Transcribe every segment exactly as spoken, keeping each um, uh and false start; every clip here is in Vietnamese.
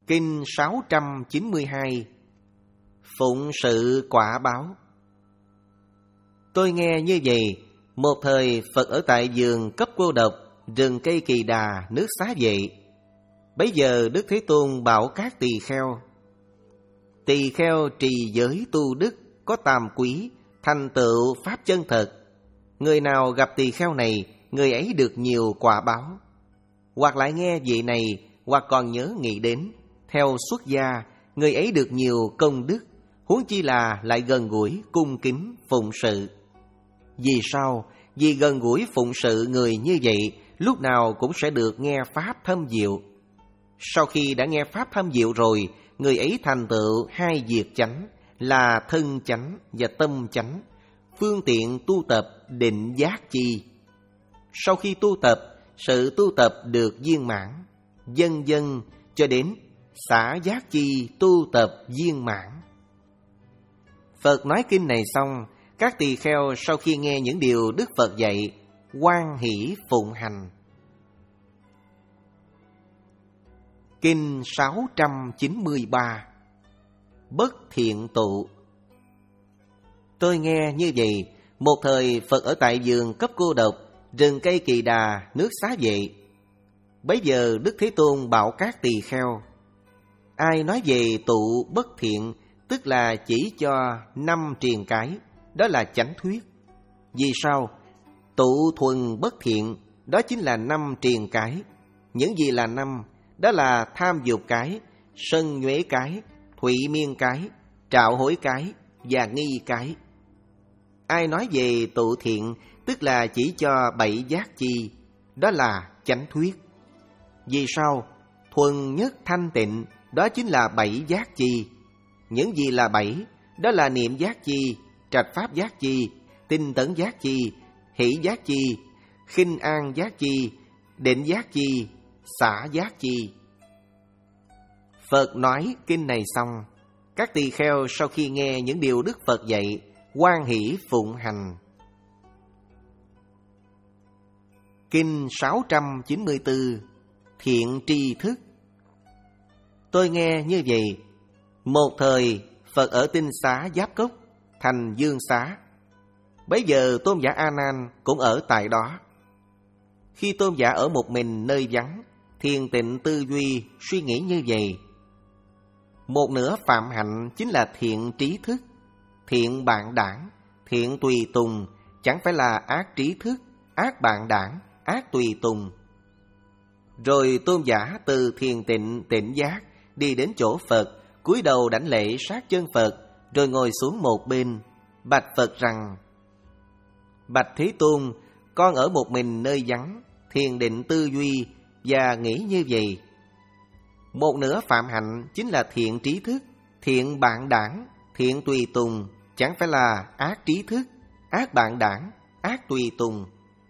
Kinh sáu trăm chín mươi hai. Phụng sự quả báo. Tôi nghe như vậy, một thời Phật ở tại vườn cấp cô độc, rừng cây Kỳ Đà, nước Xá Vệ. Bấy giờ Đức Thế Tôn bảo các tỳ kheo: tỳ kheo trì giới tu đức, có tam quý, thành tựu pháp chân thật. Người nào gặp tỳ kheo này, người ấy được nhiều quả báo. Hoặc lại nghe vị này, hoặc còn nhớ nghĩ đến, theo xuất gia, người ấy được nhiều công đức, huống chi là lại gần gũi cung kính phụng sự. Vì sao? Vì gần gũi phụng sự người như vậy, lúc nào cũng sẽ được nghe pháp thâm diệu. Sau khi đã nghe pháp thâm diệu rồi, người ấy thành tựu hai việc chánh là thân chánh và tâm chánh, phương tiện tu tập định giác chi. Sau khi tu tập, sự tu tập được viên mãn, dần dần cho đến xả giác chi tu tập viên mãn. Phật nói kinh này xong, các tỳ kheo sau khi nghe những điều Đức Phật dạy, hoan hỷ phụng hành. Kinh sáu trăm chín mươi ba. Bất thiện tụ. Tôi nghe như vậy, một thời Phật ở tại vườn cấp cô độc, rừng cây Kỳ Đà, nước Xá Vệ. Bấy giờ Đức Thế Tôn bảo các tỳ kheo: ai nói về tụ bất thiện, tức là chỉ cho năm triền cái, đó là chánh thuyết. Vì sao? Tụ thuần bất thiện, đó chính là năm triền cái. Những gì là năm? Đó là tham dục cái, sân nhuế cái, thụy miên cái, trạo hối cái và nghi cái. Ai nói về tụ thiện, tức là chỉ cho bảy giác chi, đó là chánh thuyết. Vì sao? Thuần nhất thanh tịnh, đó chính là bảy giác chi. Những gì là bảy? Đó là niệm giác chi, trạch pháp giác chi, tinh tấn giác chi, hỷ giác chi, khinh an giác chi, định giác chi, xả giác chi. Phật nói kinh này xong, các tỳ kheo sau khi nghe những điều Đức Phật dạy, hoan hỷ phụng hành. Kinh sáu trăm chín mươi tư. Thiện tri thức. Tôi nghe như vậy, một thời Phật ở Tinh Xá Giáp Cốc, thành Dương Xá. Bấy giờ Tôn giả A Nan cũng ở tại đó. Khi Tôn giả ở một mình nơi vắng, thiền tịnh tư duy, suy nghĩ như vậy: một nửa phạm hạnh chính là thiện trí thức, thiện bạn đảng, thiện tùy tùng, chẳng phải là ác trí thức, ác bạn đảng, ác tùy tùng. Rồi Tôn giả từ thiền tịnh tịnh giác đi đến chỗ Phật, cúi đầu đảnh lễ sát chân Phật, rồi ngồi xuống một bên, bạch Phật rằng: bạch Thế Tôn, con ở một mình nơi vắng, thiền định tư duy và nghĩ như vậy. Một nửa phạm hạnh chính là thiện trí thức, thiện bạn đảng, thiện tùy tùng, chẳng phải là ác trí thức, ác bạn đảng, ác tùy tùng.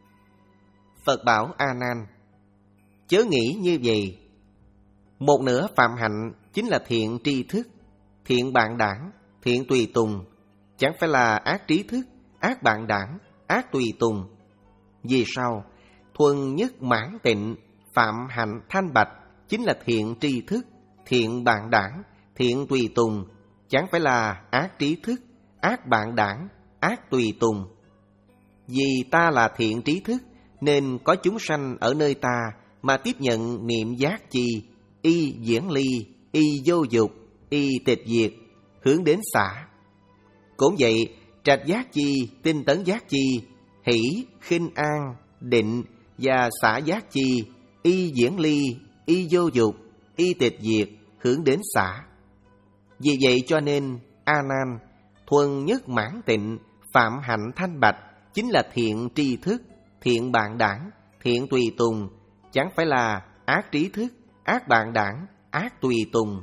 Phật bảo A Nan: chớ nghĩ như vậy. Một nửa phạm hạnh chính là thiện tri thức, thiện bạn đảng, thiện tùy tùng, chẳng phải là ác trí thức, ác bạn đảng, ác tùy tùng. Vì sao? Thuần nhất mãn tịnh, phạm hạnh thanh bạch chính là thiện tri thức, thiện bạn đảng, thiện tùy tùng, chẳng phải là ác trí thức, ác bạn đảng, ác tùy tùng. Vì ta là thiện trí thức, nên có chúng sanh ở nơi ta mà tiếp nhận niệm giác chi, y diễn ly, y vô dục, y tịch diệt, hướng đến xả. Cũng vậy, trạch giác chi, tinh tấn giác chi, hỷ, khinh an, định và xả giác chi, y diễn ly, y vô dục, y tịch diệt, hướng đến xả. Vì vậy cho nên, A Nan, thuần nhất mãn tịnh, phạm hạnh thanh bạch chính là thiện tri thức, thiện bạn đảng, thiện tùy tùng, chẳng phải là ác trí thức, ác bạn đảng, ác tùy tùng.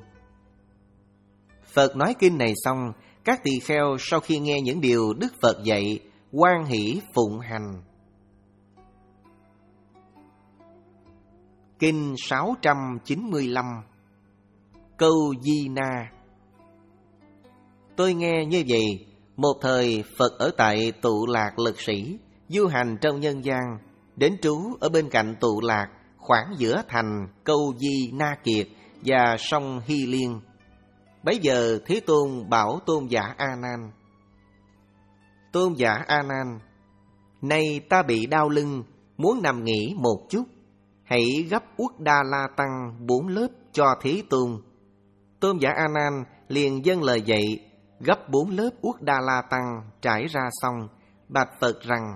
Phật nói kinh này xong, các tỳ kheo sau khi nghe những điều Đức Phật dạy, hoan hỷ phụng hành. Kinh sáu trăm chín mươi lăm. Câu Di Na. Tôi nghe như vậy, một thời Phật ở tại Tụ Lạc Lực Sĩ, du hành trong nhân gian, đến trú ở bên cạnh Tụ Lạc, khoảng giữa thành Câu Di Na Kiệt và sông Hy Liên. Bấy giờ Thế Tôn bảo Tôn giả A Nan: Tôn giả A Nan, nay ta bị đau lưng, muốn nằm nghỉ một chút, hãy gấp Uất Đa La Tăng bốn lớp cho Thế Tôn. Tôn giả A Nan liền dâng lời dạy, gấp bốn lớp Uất Đa La Tăng trải ra xong, bạch Phật rằng: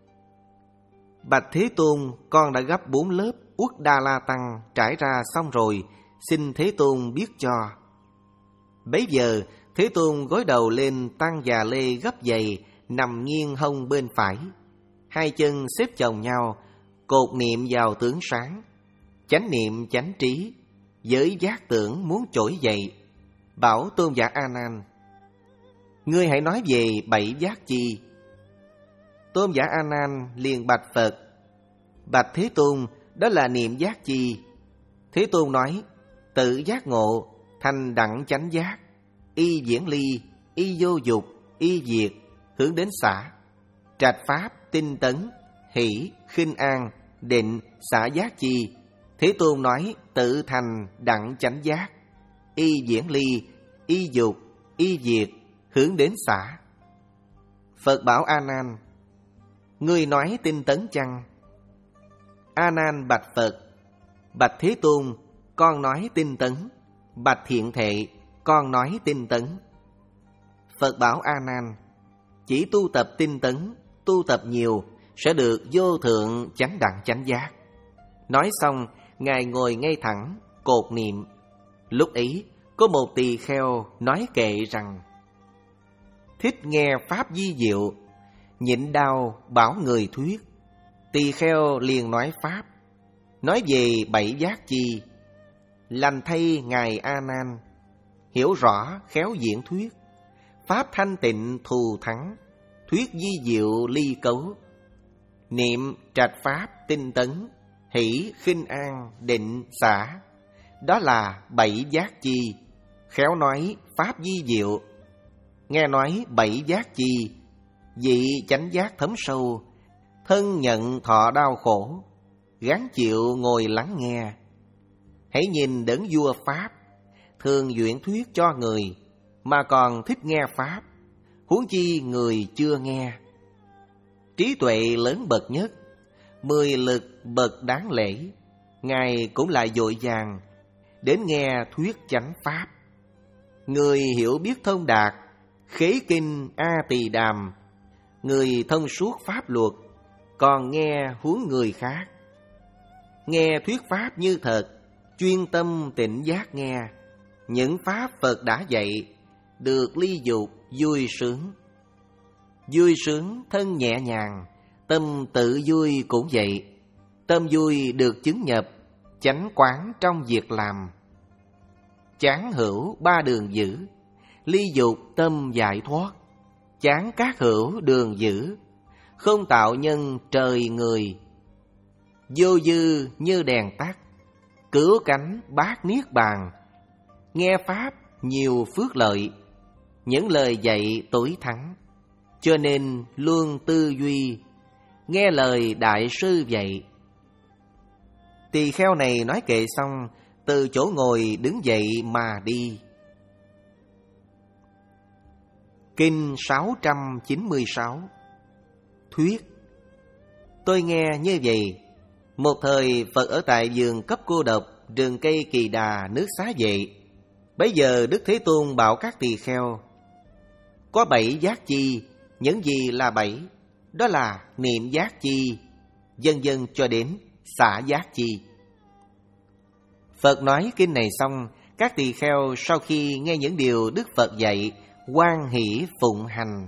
Bạch Thế Tôn, con đã gấp bốn lớp Uất Đa La Tăng trải ra xong rồi, xin Thế Tôn biết cho. Bấy giờ Thế Tôn gối đầu lên tăng già lê gấp dày, nằm nghiêng hông bên phải, hai chân xếp chồng nhau, cột niệm vào tướng sáng, chánh niệm chánh trí, với giác tưởng muốn trỗi dậy, bảo Tôn giả A Nan: Ngươi hãy nói về bảy giác chi. Tôn giả A Nan liền bạch Phật: Bạch Thế Tôn, đó là niệm giác chi? Thế Tôn nói: Tự giác ngộ, thành đẳng chánh giác, y diễn ly, y vô dục, y diệt, hướng đến xả, trạch pháp, tinh tấn, hỷ, khinh an, định, xả giác chi? Thế Tôn nói: Tự thành đẳng chánh giác, y diễn ly, y dục, y diệt, hướng đến xả. Phật bảo A Nan: Ngươi nói tinh tấn chăng? A Nan bạch Phật: Bạch Thế Tôn, con nói tinh tấn. Bạch Thiện Thệ, con nói tinh tấn. Phật bảo A Nan: Chỉ tu tập tinh tấn, tu tập nhiều sẽ được vô thượng chánh đẳng chánh giác. Nói xong, Ngài ngồi ngay thẳng, cột niệm. Lúc ấy, có một tỳ kheo nói kệ rằng: Thích nghe pháp di diệu, nhịn đau bảo người thuyết. Tỳ kheo liền nói pháp, nói về bảy giác chi. Lành thay Ngài A Nan, hiểu rõ khéo diễn thuyết, pháp thanh tịnh thù thắng, thuyết di diệu ly cấu. Niệm trạch pháp tinh tấn, hỷ khinh an định xả, đó là bảy giác chi. Khéo nói pháp di diệu, nghe nói bảy giác chi, vị chánh giác thấm sâu, thân nhận thọ đau khổ, gắng chịu ngồi lắng nghe. Hãy nhìn đấng vua pháp, thường duyện thuyết cho người, mà còn thích nghe pháp, huống chi người chưa nghe. Trí tuệ lớn bậc nhất, mười lực bậc đáng lễ, Ngài cũng lại vội vàng đến nghe thuyết chánh pháp. Người hiểu biết thông đạt, khế kinh A Tỳ Đàm, người thông suốt pháp luật, còn nghe huống người khác. Nghe thuyết pháp như thật, chuyên tâm tịnh giác nghe, những pháp Phật đã dạy, được ly dục vui sướng. Vui sướng thân nhẹ nhàng, tâm tự vui cũng vậy. Tâm vui được chứng nhập, chánh quán trong việc làm. Chán hữu ba đường giữ, ly dục tâm giải thoát. Chán các hữu đường giữ, không tạo nhân trời người. Vô dư như đèn tắt, cứu cánh bát niết bàn. Nghe pháp nhiều phước lợi, những lời dạy tối thắng. Cho nên luôn tư duy, nghe lời đại sư dạy. Tỳ kheo này nói kệ xong, từ chỗ ngồi đứng dậy mà đi. Kinh sáu trăm chín mươi sáu. Thuyết. Tôi nghe như vậy. Một thời Phật ở tại vườn cấp cô độc, rừng cây Kỳ Đà, nước Xá Vệ. Bấy giờ Đức Thế Tôn bảo các tỳ kheo: Có bảy giác chi. Những gì là bảy? Đó là niệm giác chi, vân vân cho đến xả giác chi. Phật nói kinh này xong, các tỳ kheo sau khi nghe những điều Đức Phật dạy, hoan hỷ phụng hành.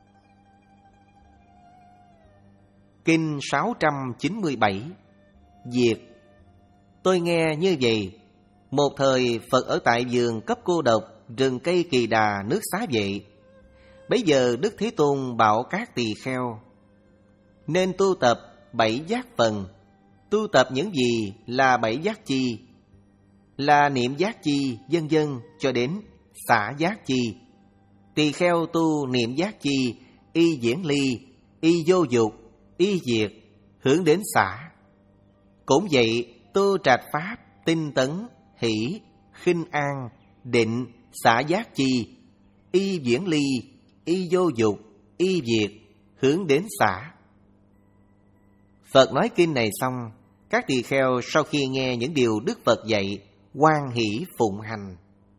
Kinh sáu trăm chín mươi bảy. Diệt. Tôi nghe như vậy. Một thời Phật ở tại vườn cấp cô độc, rừng cây Kỳ Đà, nước Xá Vệ. Bấy giờ Đức Thế Tôn bảo các tỳ kheo: Nên tu tập bảy giác phần. Tu tập những gì là bảy giác chi? Là niệm giác chi, vân vân cho đến xả giác chi. Tỳ kheo tu niệm giác chi, y diễn ly, y vô dục, y diệt, hướng đến xả. Cũng vậy, tu trạch pháp, tinh tấn, hỷ, khinh an, định, xả giác chi, y viễn ly, y vô dục, y diệt, hướng đến xả. Phật nói kinh này xong, các tỳ kheo sau khi nghe những điều Đức Phật dạy, hoan hỷ phụng hành.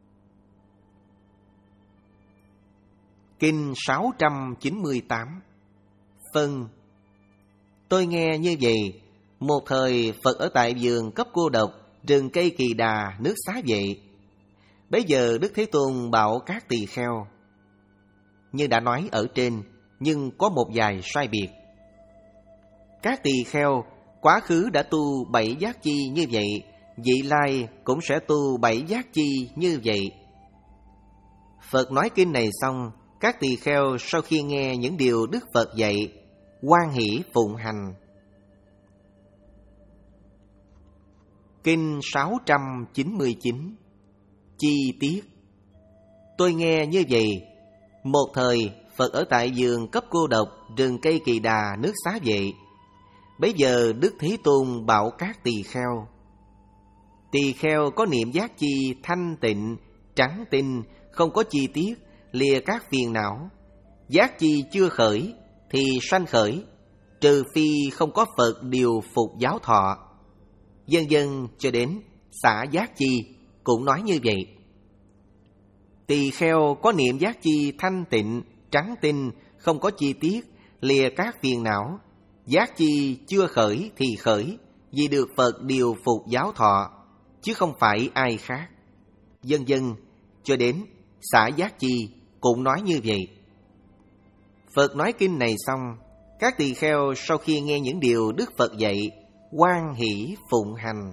Kinh sáu trăm chín mươi tám. Phân. Tôi nghe như vậy, một thời Phật ở tại vườn cấp cô độc, rừng cây Kỳ Đà, nước Xá Vệ. Bấy giờ Đức Thế Tôn bảo các tỳ kheo, như đã nói ở trên, nhưng có một vài sai biệt. Các tỳ kheo quá khứ đã tu bảy giác chi như vậy, vị lai cũng sẽ tu bảy giác chi như vậy. Phật nói kinh này xong, các tỳ kheo sau khi nghe những điều Đức Phật dạy, hoan hỷ phụng hành. Kinh sáu trăm chín mươi chín. Chi tiết. Tôi nghe như vậy, một thời Phật ở tại vườn cấp cô độc, rừng cây Kỳ Đà, nước Xá Vệ. Bấy giờ Đức Thế Tôn bảo các tỳ kheo, tỳ kheo có niệm giác chi thanh tịnh, trắng tinh, không có chi tiết, lìa các phiền não. Giác chi chưa khởi thì sanh khởi, trừ phi không có Phật điều phục giáo thọ. Vân vân cho đến xả giác chi cũng nói như vậy. Tỳ kheo có niệm giác chi thanh tịnh, trắng tinh, không có chi tiết, lìa các phiền não. Giác chi chưa khởi thì khởi, vì được Phật điều phục giáo thọ, chứ không phải ai khác. Vân vân cho đến xả giác chi cũng nói như vậy. Phật nói kinh này xong, các tỳ kheo sau khi nghe những điều Đức Phật dạy, hoan hỷ phụng hành.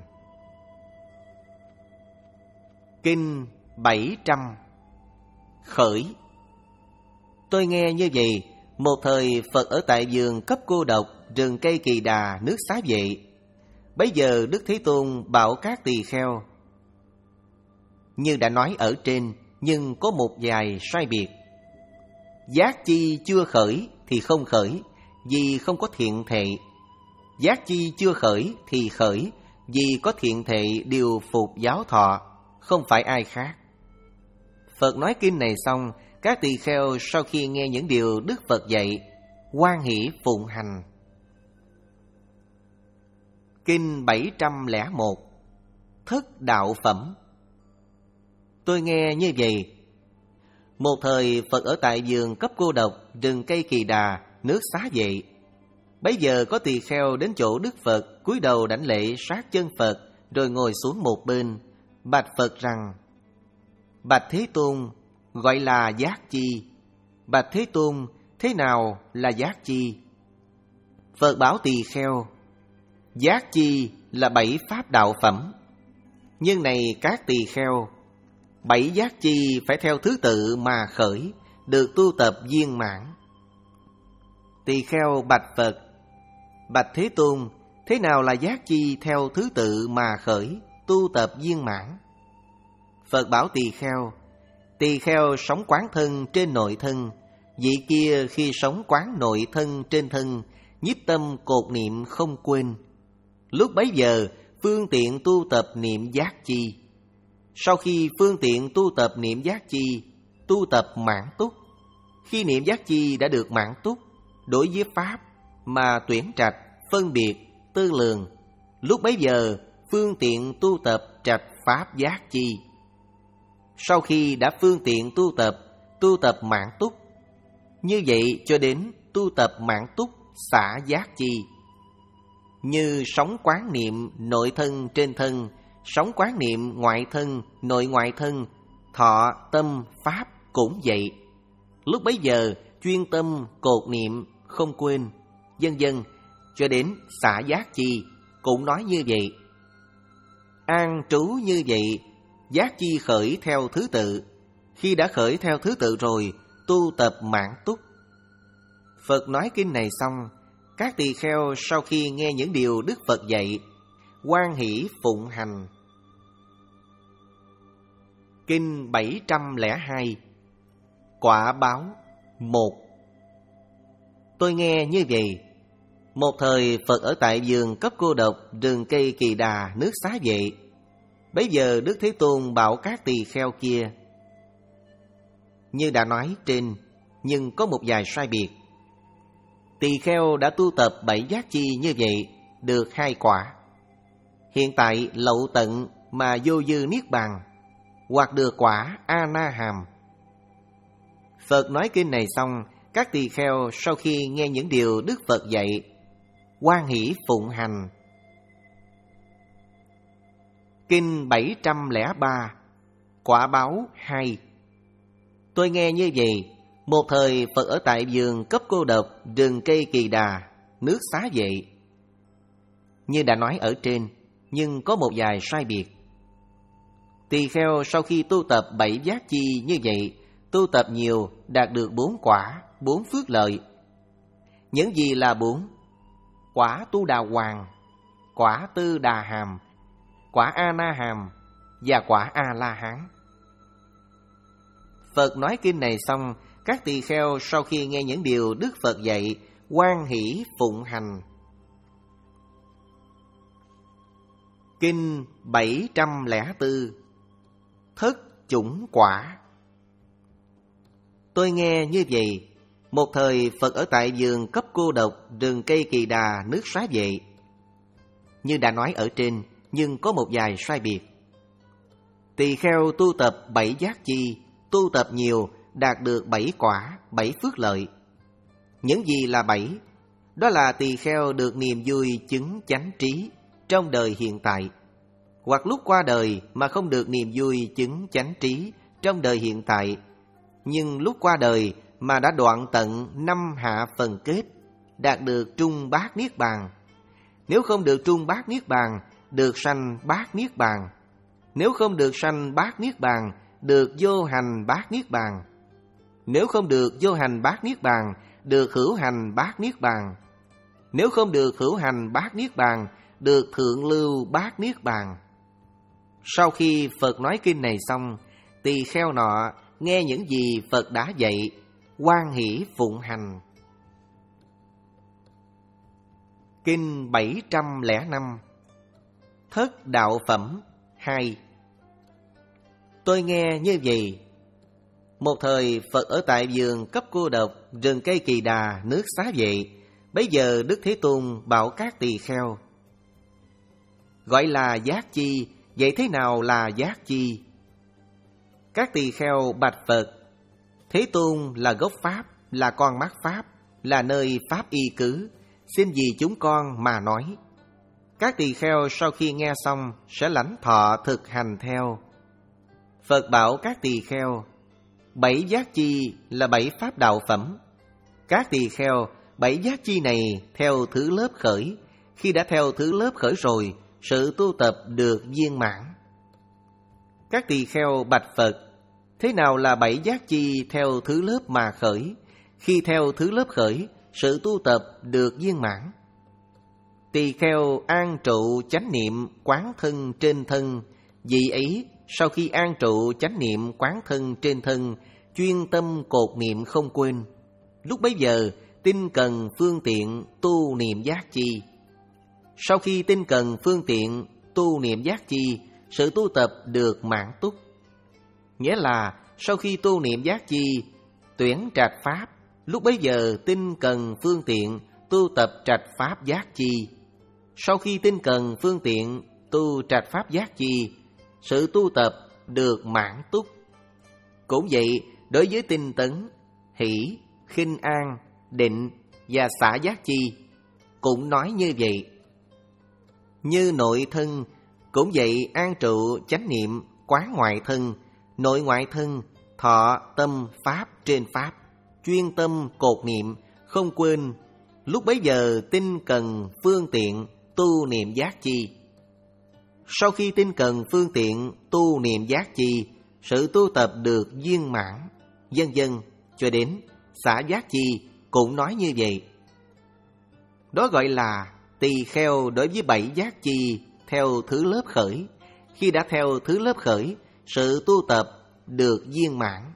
Kinh bảy trăm. Khởi. Tôi nghe như vậy, một thời Phật ở tại vườn cấp cô độc, rừng cây Kỳ Đà, nước Xá Vệ. Bấy giờ Đức Thế Tôn bảo các tỳ kheo, như đã nói ở trên, nhưng có một vài sai biệt. Giác chi chưa khởi thì không khởi, vì không có thiện thệ. Giác chi chưa khởi thì khởi, vì có thiện thệ điều phục giáo thọ, không phải ai khác. Phật nói kinh này xong, các tỳ kheo sau khi nghe những điều Đức Phật dạy, hoan hỷ phụng hành. Kinh bảy trăm lẻ một. Thất đạo phẩm. Tôi nghe như vậy, một thời Phật ở tại vườn cấp cô độc, rừng cây Kỳ Đà, nước Xá Vệ. Bấy giờ có tỳ kheo đến chỗ Đức Phật, cúi đầu đảnh lễ sát chân Phật, rồi ngồi xuống một bên, bạch Phật rằng: Bạch Thế Tôn, gọi là giác chi. Bạch Thế Tôn, thế nào là giác chi? Phật bảo tỳ kheo, giác chi là bảy pháp đạo phẩm. Nhưng này các tỳ kheo, bảy giác chi phải theo thứ tự mà khởi, được tu tập viên mãn. Tỳ kheo bạch Phật: Bạch Thế Tôn, thế nào là giác chi theo thứ tự mà khởi, tu tập viên mãn? Phật bảo tỳ kheo, tỳ kheo sống quán thân trên nội thân, vị kia khi sống quán nội thân trên thân, nhiếp tâm cột niệm không quên. Lúc bấy giờ phương tiện tu tập niệm giác chi. Sau khi phương tiện tu tập niệm giác chi, tu tập mãn túc. Khi niệm giác chi đã được mãn túc, đối với pháp mà tuyển trạch, phân biệt, tư lường, lúc bấy giờ phương tiện tu tập trạch pháp giác chi. Sau khi đã phương tiện tu tập, tu tập mãn túc, như vậy cho đến tu tập mãn túc xả giác chi. Như sống quán niệm nội thân trên thân, sống quán niệm ngoại thân, nội ngoại thân, thọ, tâm, pháp cũng vậy. Lúc bấy giờ chuyên tâm cột niệm không quên, vân vân cho đến xả giác chi cũng nói như vậy. An trú như vậy, giác chi khởi theo thứ tự. Khi đã khởi theo thứ tự rồi, tu tập mãn túc. Phật nói kinh này xong, các tỳ kheo sau khi nghe những điều Đức Phật dạy, hoan hỷ phụng hành. Kinh bảy trăm lẻ hai. Quả báo một. Tôi nghe như vậy, một thời Phật ở tại vườn cấp cô độc, rừng cây Kỳ Đà, nước Xá Vệ. Bấy giờ Đức Thế Tôn bảo các tỳ kheo kia: Như đã nói trên, nhưng có một vài sai biệt. Tỳ kheo đã tu tập bảy giác chi như vậy, được hai quả. Hiện tại lậu tận mà vô dư niết bàn, hoặc được quả A-na-hàm. Phật nói kinh này xong, các tỳ kheo sau khi nghe những điều Đức Phật dạy, hoan hỷ phụng hành. Kinh bảy trăm lẻ ba, Quả báo hai. Tôi nghe như vậy, một thời Phật ở tại vườn Cấp Cô Độc, rừng cây Kỳ Đà, nước Xá Vệ. Như đã nói ở trên, nhưng có một vài sai biệt. Tỳ kheo sau khi tu tập bảy giác chi như vậy, tu tập nhiều, đạt được bốn quả, bốn phước lợi. Những gì là bốn? Quả Tu Đà Hoàng, quả Tư Đà Hàm, quả A-na-hàm và quả A-la-hán. Phật nói kinh này xong, các tỳ kheo sau khi nghe những điều Đức Phật dạy, hoan hỷ phụng hành. Kinh bảy trăm lẻ bốn, Thất chủng quả. Tôi nghe như vậy, một thời Phật ở tại vườn Cấp Cô Độc, rừng cây Kỳ Đà, nước Xá Vệ. Như đã nói ở trên, nhưng có một vài sai biệt. Tỳ kheo tu tập bảy giác chi, tu tập nhiều, đạt được bảy quả, bảy phước lợi. Những gì là bảy? Đó là tỳ kheo được niềm vui chứng chánh trí trong đời hiện tại, hoặc lúc qua đời mà không được niềm vui chứng chánh trí trong đời hiện tại, nhưng lúc qua đời mà đã đoạn tận năm hạ phần kết, đạt được trung bát niết bàn. Nếu không được trung bát niết bàn, được sanh bát niết bàn. Nếu không được sanh bát niết bàn, được vô hành bát niết bàn. Nếu không được vô hành bát niết bàn, được hữu hành bát niết bàn. Nếu không được hữu hành bát niết bàn, được thượng lưu bát niết bàn. Sau khi Phật nói kinh này xong, tỳ kheo nọ nghe những gì Phật đã dạy, hoan hỷ phụng hành. Kinh bảy trăm lẻ năm, Thất đạo phẩm hai. Tôi nghe như vậy, một thời Phật ở tại vườn Cấp Cô Độc, rừng cây Kỳ Đà, nước Xá Vệ. Bấy giờ Đức Thế Tôn bảo các tỳ kheo: Gọi là giác chi, vậy thế nào là giác chi? Các tỳ kheo bạch Phật: Thế Tôn là gốc Pháp, là con mắt Pháp, là nơi Pháp y cứ, xin vì chúng con mà nói. Các tỳ kheo sau khi nghe xong sẽ lãnh thọ thực hành theo. Phật bảo các tỳ kheo: Bảy giác chi là bảy pháp đạo phẩm. Các tỳ kheo, bảy giác chi này theo thứ lớp khởi. Khi đã theo thứ lớp khởi rồi, sự tu tập được viên mãn. Các tỳ kheo bạch Phật: Thế nào là bảy giác chi theo thứ lớp mà khởi? Khi theo thứ lớp khởi, sự tu tập được viên mãn. Tỳ kheo an trụ chánh niệm quán thân trên thân. Vì ấy, sau khi an trụ chánh niệm quán thân trên thân, chuyên tâm cột niệm không quên. Lúc bấy giờ, tinh cần phương tiện tu niệm giác chi. Sau khi tinh cần phương tiện tu niệm giác chi, sự tu tập được mãn túc. Nghĩa là sau khi tu niệm giác chi, tuyển trạch pháp, lúc bấy giờ tinh cần phương tiện tu tập trạch pháp giác chi. Sau khi tinh cần phương tiện tu trạch pháp giác chi, sự tu tập được mãn túc. Cũng vậy, đối với tinh tấn, hỷ, khinh an, định và xả giác chi, cũng nói như vậy. Như nội thân, cũng vậy an trụ chánh niệm quán ngoại thân. Nội ngoại thân, thọ tâm pháp trên pháp, chuyên tâm cột niệm, không quên. Lúc bấy giờ tinh cần phương tiện tu niệm giác chi. Sau khi tinh cần phương tiện tu niệm giác chi, sự tu tập được viên mãn, vân vân cho đến xả giác chi, cũng nói như vậy. Đó gọi là tỳ kheo đối với bảy giác chi theo thứ lớp khởi. Khi đã theo thứ lớp khởi, sự tu tập được viên mãn.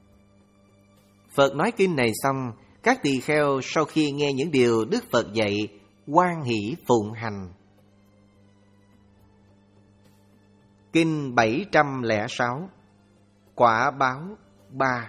Phật nói kinh này xong, các tỳ kheo sau khi nghe những điều Đức Phật dạy, hoan hỷ phụng hành. Kinh bảy trăm lẻ sáu. Quả báo ba.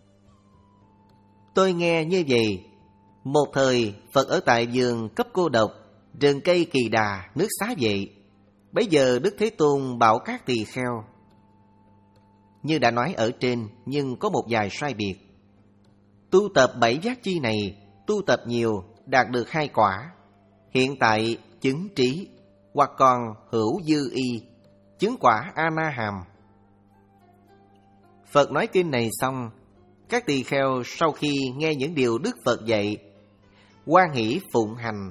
Tôi nghe như vậy. Một thời Phật ở tại vườn cấp cô độc, rừng cây Kỳ Đà, nước Xá Vệ. Bấy giờ Đức Thế Tôn bảo các tỳ kheo. Như đã nói ở trên, nhưng có một vài sai biệt. Tu tập bảy giác chi này, tu tập nhiều, đạt được hai quả. Hiện tại chứng trí, hoặc còn hữu dư y, chứng quả A-na-hàm. Phật nói kinh này xong, các tỳ kheo sau khi nghe những điều Đức Phật dạy, hoan hỷ phụng hành.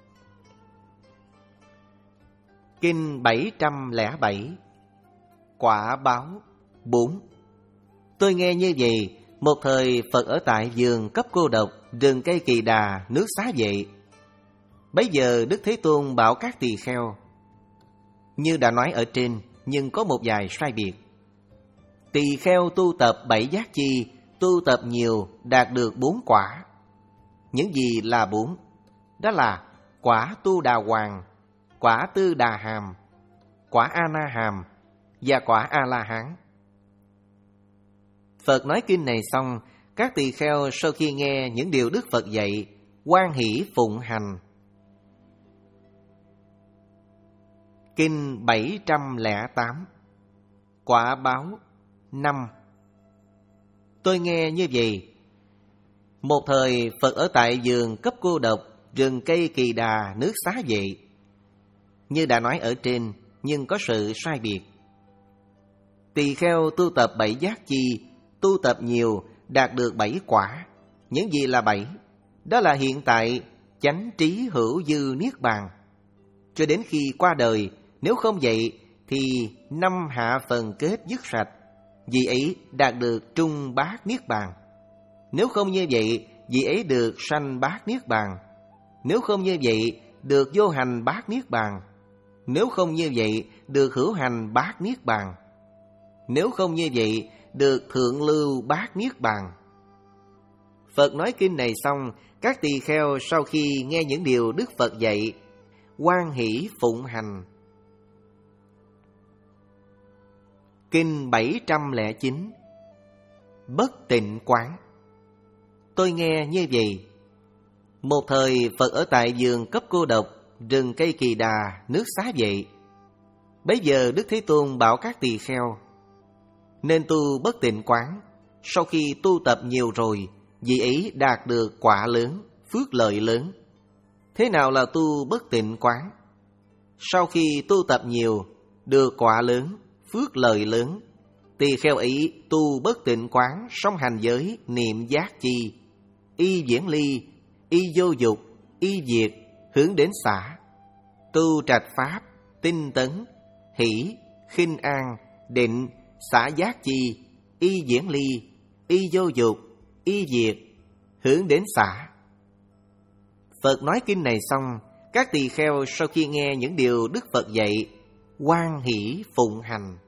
Kinh bảy trăm lẻ bảy. Quả báo bốn. Tôi nghe như vậy. Một thời Phật ở tại vườn cấp cô độc, rừng cây Kỳ Đà, nước Xá Vệ. Bấy giờ Đức Thế Tôn bảo các tỳ kheo. Như đã nói ở trên, nhưng có một vài sai biệt. Tỳ kheo tu tập bảy giác chi, tu tập nhiều, đạt được bốn quả. Những gì là bốn? Đó là quả Tu Đà Hoàng, quả Tư Đà Hàm, quả A-na-hàm và quả A-la-hán. Phật nói kinh này xong, các tỳ kheo sau khi nghe những điều Đức Phật dạy, hoan hỷ phụng hành. Kinh bảy trăm lẻ tám. Quả báo năm. Tôi nghe như vậy. Một thời Phật ở tại vườn cấp cô độc, rừng cây Kỳ Đà, nước Xá Vệ. Như đã nói ở trên, nhưng có sự sai biệt. Tỳ kheo tu tập bảy giác chi, tu tập nhiều, đạt được bảy quả. Những gì là bảy? Đó là hiện tại chánh trí hữu dư niết bàn. Cho đến khi qua đời, nếu không vậy thì năm hạ phần kết dứt sạch, vì ấy đạt được trung bát niết bàn. Nếu không như vậy, vì ấy được sanh bát niết bàn. Nếu không như vậy, được vô hành bát niết bàn. Nếu không như vậy, được hữu hành bát niết bàn. Nếu không như vậy, được thượng lưu bát niết bàn. Phật nói kinh này xong, các tỳ kheo sau khi nghe những điều Đức Phật dạy, hoan hỷ phụng hành. Kinh bảy trăm lẻ chín. Bất tịnh quán. Tôi nghe như vậy. Một thời Phật ở tại vườn cấp cô độc, rừng cây Kỳ Đà, nước Xá Vệ. Bấy giờ Đức Thế Tôn bảo các tỳ kheo nên tu bất tịnh quán. Sau khi tu tập nhiều rồi, vì ấy đạt được quả lớn, phước lợi lớn. Thế nào là tu bất tịnh quán? Sau khi tu tập nhiều, được quả lớn, phước lợi lớn, tỳ kheo ấy tu bất tịnh quán, song hành giới, niệm giác chi, y diễn ly, y vô dục, y diệt, hướng đến xả, tu trạch pháp, tinh tấn, hỷ, khinh an, định, xả giác chi, y diễn ly, y vô dục, y diệt, hướng đến xả. Phật nói kinh này xong, các tỳ kheo sau khi nghe những điều Đức Phật dạy, hoan hỷ phụng hành.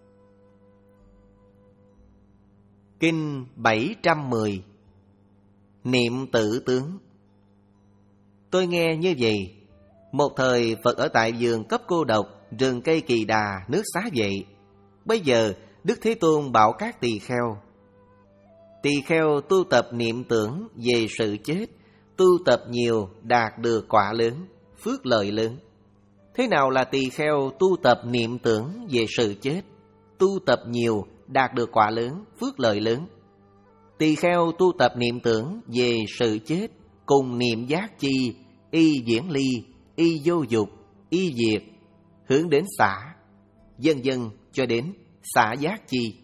Kinh bảy trăm mười. Niệm tự tướng. Tôi nghe như vậy. Một thời Phật ở tại vườn cấp cô độc, rừng cây Kỳ Đà, nước Xá Vệ. Bây giờ Đức Thế Tôn bảo các tỳ kheo. Tỳ kheo tu tập niệm tưởng về sự chết, tu tập nhiều đạt được quả lớn, phước lợi lớn. Thế nào là tỳ kheo tu tập niệm tưởng về sự chết, tu tập nhiều đạt được quả lớn, phước lợi lớn? Tỳ kheo tu tập niệm tưởng về sự chết cùng niệm giác chi, y diễn ly, y vô dục, y diệt, hướng đến xả, dần dần cho đến xả giác chi.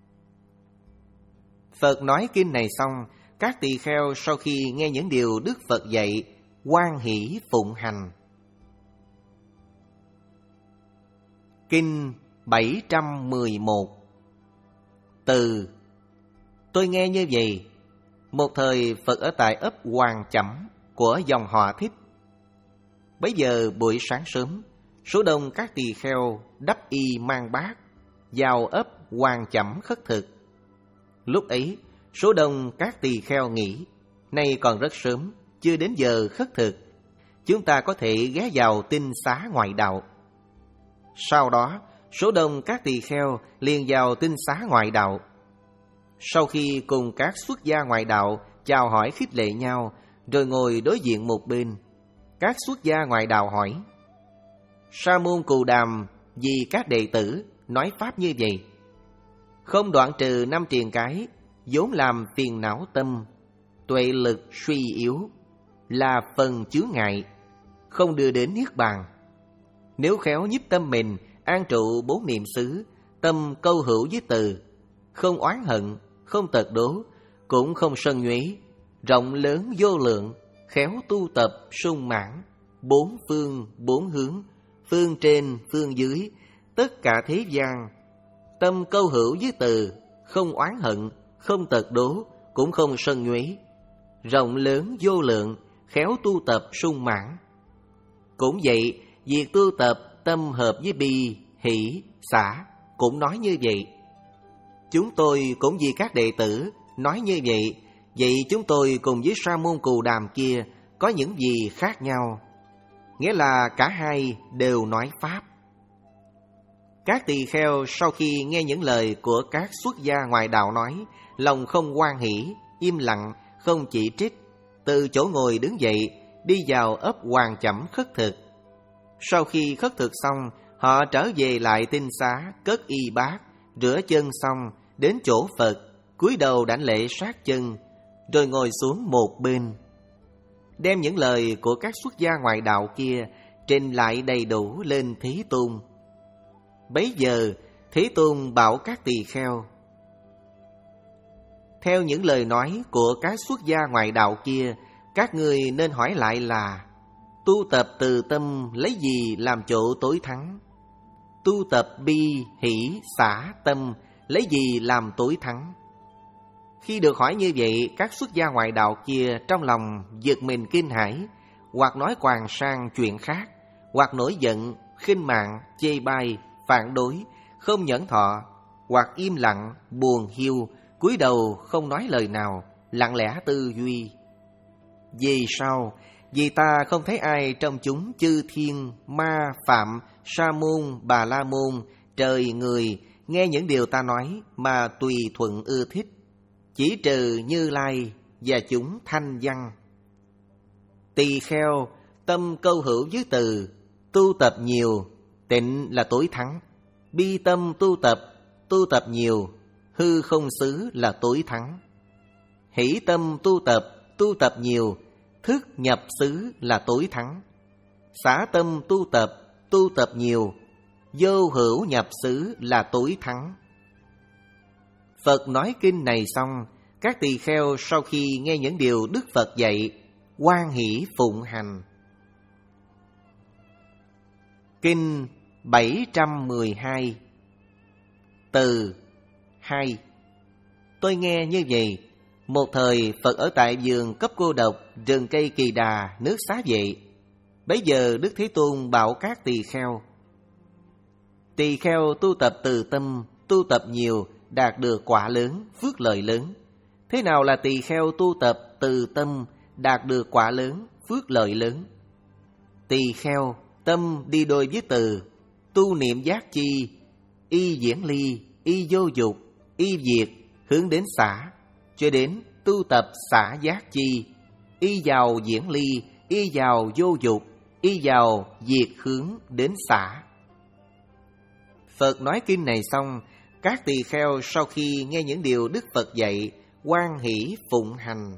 Phật nói kinh này xong, các tỳ kheo sau khi nghe những điều Đức Phật dạy, hoan hỷ phụng hành. Kinh bảy trăm mười một. Từ. Tôi nghe như vậy. Một thời Phật ở tại ấp Hoàng Chẩm của dòng họ Thích. Bấy giờ buổi sáng sớm, số đông các tỳ kheo đắp y mang bát vào ấp Hoàng Chẩm khất thực. Lúc ấy, số đông các tỳ kheo nghĩ, nay còn rất sớm, chưa đến giờ khất thực, chúng ta có thể ghé vào tinh xá ngoại đạo. Sau đó, số đông các tỳ kheo liền vào tinh xá ngoại đạo. Sau khi cùng các xuất gia ngoại đạo chào hỏi khích lệ nhau, rồi ngồi đối diện một bên, các xuất gia ngoại đạo hỏi: Sa môn Cù Đàm vì các đệ tử nói pháp như vậy, không đoạn trừ năm triền cái, vốn làm phiền não tâm, tuệ lực suy yếu, là phần chướng ngại, không đưa đến niết bàn. Nếu khéo nhiếp tâm mình, an trụ bốn niệm xứ, tâm câu hữu với từ, không oán hận, không tật đố, cũng không sân nhuế, rộng lớn vô lượng, khéo tu tập sung mãn, bốn phương bốn hướng, phương trên phương dưới, tất cả thế gian, tâm câu hữu với từ, không oán hận, không tật đố, cũng không sân nhuế, rộng lớn vô lượng, khéo tu tập sung mãn. Cũng vậy, việc tu tập tâm hợp với bi, hỷ, xả cũng nói như vậy. Chúng tôi cũng vì các đệ tử nói như vậy. Vậy chúng tôi cùng với Sa môn Cù Đàm kia có những gì khác nhau? Nghĩa là cả hai đều nói pháp. Các tỳ kheo sau khi nghe những lời của các xuất gia ngoại đạo nói, lòng không hoan hỷ, im lặng, không chỉ trích, từ chỗ ngồi đứng dậy, đi vào ấp Hoàng Chẩm khất thực. Sau khi khất thực xong, họ trở về lại tinh xá, cất y bát, rửa chân xong, đến chỗ Phật, cúi đầu đảnh lễ sát chân, rồi ngồi xuống một bên, đem những lời của các xuất gia ngoại đạo kia trình lại đầy đủ lên Thế Tôn. Bấy giờ Thế Tôn bảo các tỳ kheo: Theo những lời nói của các xuất gia ngoại đạo kia, các ngươi nên hỏi lại là: tu tập từ tâm lấy gì làm chỗ tối thắng? Tu tập bi, hỷ, xả, tâm lấy gì làm tối thắng? Khi được hỏi như vậy, các xuất gia ngoại đạo kia trong lòng giật mình kinh hãi, hoặc nói quàng sang chuyện khác, hoặc nổi giận, khinh mạng, chê bai, phản đối, không nhẫn thọ, hoặc im lặng, buồn hiu, cúi đầu không nói lời nào, lặng lẽ tư duy. Vì sao? Vì ta không thấy ai trong chúng chư thiên, ma, phạm, sa môn, bà la môn, trời, người nghe những điều ta nói mà tùy thuận ưa thích, chỉ trừ Như Lai và chúng thanh văn. Tỳ kheo tâm câu hữu với từ, tu tập nhiều, tịnh là tối thắng. Bi tâm tu tập, tu tập nhiều, hư không xứ là tối thắng. Hỷ tâm tu tập, tu tập nhiều, thức nhập xứ là tối thắng. Xả tâm tu tập, tu tập nhiều, vô hữu nhập xứ là tối thắng. Phật nói kinh này xong, các tỳ kheo sau khi nghe những điều Đức Phật dạy, hoan hỷ phụng hành. Kinh bảy trăm mười hai. Từ hai. Tôi nghe như vậy. Một thời Phật ở tại vườn Cấp Cô Độc, rừng cây Kỳ Đà, nước Xá Vệ. Bấy giờ Đức Thế Tôn bảo các tỳ kheo: Tỳ kheo tu tập từ tâm, tu tập nhiều, đạt được quả lớn, phước lợi lớn. Thế nào là tỳ kheo tu tập từ tâm, đạt được quả lớn, phước lợi lớn? Tỳ kheo tâm đi đôi với từ, tu niệm giác chi, y diễn ly, y vô dục, y diệt, hướng đến xả, cho đến tu tập xả giác chi, y vào diễn ly, y vào vô dục, y vào diệt, hướng đến xả. Phật nói kinh này xong, các tỳ kheo sau khi nghe những điều Đức Phật dạy, hoan hỷ phụng hành.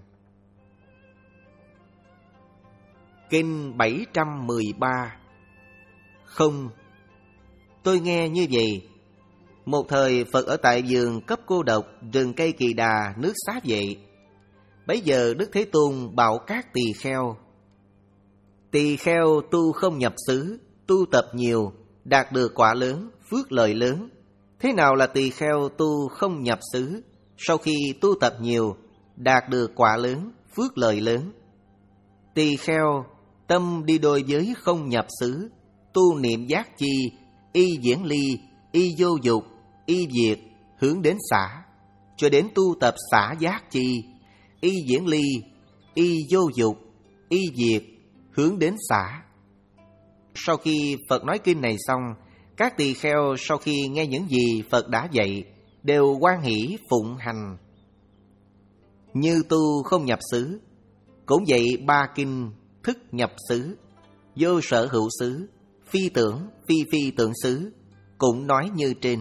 Kinh bảy trăm mười ba. Không. Tôi nghe như vậy. Một thời Phật ở tại vườn Cấp Cô Độc, rừng cây Kỳ Đà, nước Xá Vệ. Bấy giờ Đức Thế Tôn bảo các tỳ kheo: Tỳ kheo tu không nhập xứ, tu tập nhiều, đạt được quả lớn, phước lợi lớn. Thế nào là tỳ kheo tu không nhập xứ, sau khi tu tập nhiều, đạt được quả lớn, phước lợi lớn? Tỳ kheo tâm đi đôi với không nhập xứ, tu niệm giác chi, y diễn ly, y vô dục, y diệt, hướng đến xả, cho đến tu tập xả giác chi, y diễn ly, y vô dục, y diệt, hướng đến xả. Sau khi Phật nói kinh này xong, Các tỳ kheo sau khi nghe những gì Phật đã dạy đều hoan hỷ phụng hành. Như tu không nhập xứ, cũng vậy ba kinh thức nhập xứ, vô sở hữu xứ, phi tưởng, phi phi tưởng xứ, cũng nói như trên.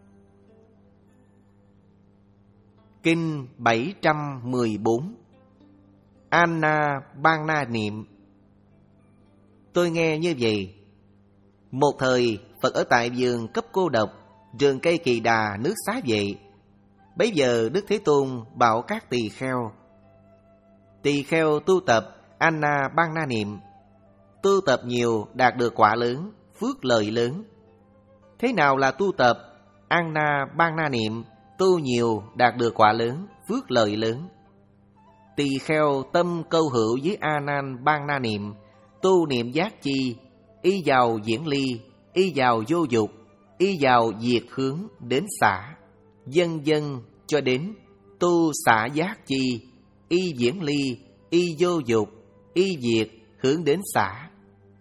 Kinh bảy trăm mười bốn Anna Ban Na Niệm. Tôi nghe như vậy. Một thời Phật ở tại vườn cấp cô độc, rừng cây Kỳ Đà, nước Xá Vệ. Bấy giờ Đức Thế Tôn bảo các tỳ kheo: tỳ kheo tu tập Anna Ban Na Niệm, tu tập nhiều đạt được quả lớn, phước lợi lớn. Thế nào là tu tập Anna Ban Na Niệm, tu nhiều đạt được quả lớn, phước lợi lớn? Tỳ kheo tâm câu hữu với A Nan Ban Na Niệm, tu niệm giác chi, y vào diễn ly, y vào vô dục, y vào diệt hướng đến xả, dân dân cho đến tu xả giác chi, y diễn ly, y vô dục, y diệt hướng đến xả.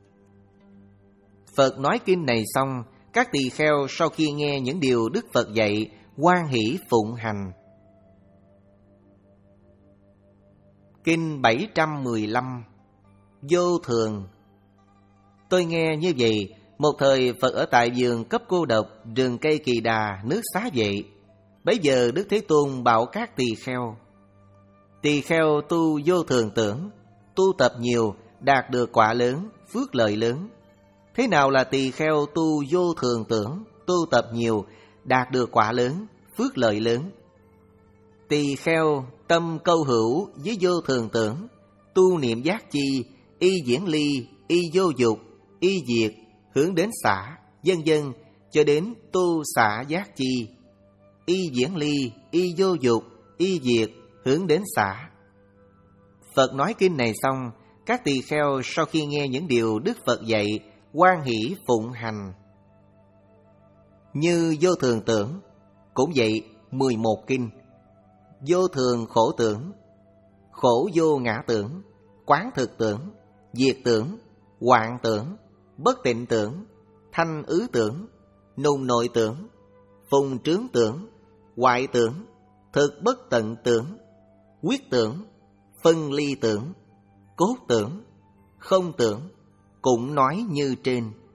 Phật nói kinh này xong, các tỳ kheo sau khi nghe những điều Đức Phật dạy, hoan hỷ phụng hành. Kinh bảy trăm mười lăm Vô Thường. Tôi nghe như vậy. Một thời Phật ở tại vườn cấp cô độc, rừng cây Kỳ Đà, nước Xá Vệ. Bấy giờ Đức Thế Tôn bảo các tỳ kheo: tỳ kheo tu vô thường tưởng, tu tập nhiều đạt được quả lớn, phước lợi lớn. Thế nào là tỳ kheo tu vô thường tưởng, tu tập nhiều đạt được quả lớn, phước lợi lớn? Tỳ kheo tâm câu hữu với vô thường tưởng, tu niệm giác chi, y diễn ly, y vô dục, y diệt hướng đến xả, vân vân cho đến tu xả giác chi, y diễn ly, y vô dục, y diệt hướng đến xả. Phật nói kinh này xong, các tỳ kheo sau khi nghe những điều Đức Phật dạy, hoan hỷ phụng hành. Như vô thường tưởng, cũng vậy mười một kinh. Vô thường khổ tưởng, khổ vô ngã tưởng, quán thực tưởng, diệt tưởng, hoạn tưởng, bất tịnh tưởng, thanh ứ tưởng, nùng nội tưởng, phùng trướng tưởng, hoại tưởng, thực bất tận tưởng, quyết tưởng, phân ly tưởng, cốt tưởng, không tưởng, cũng nói như trên.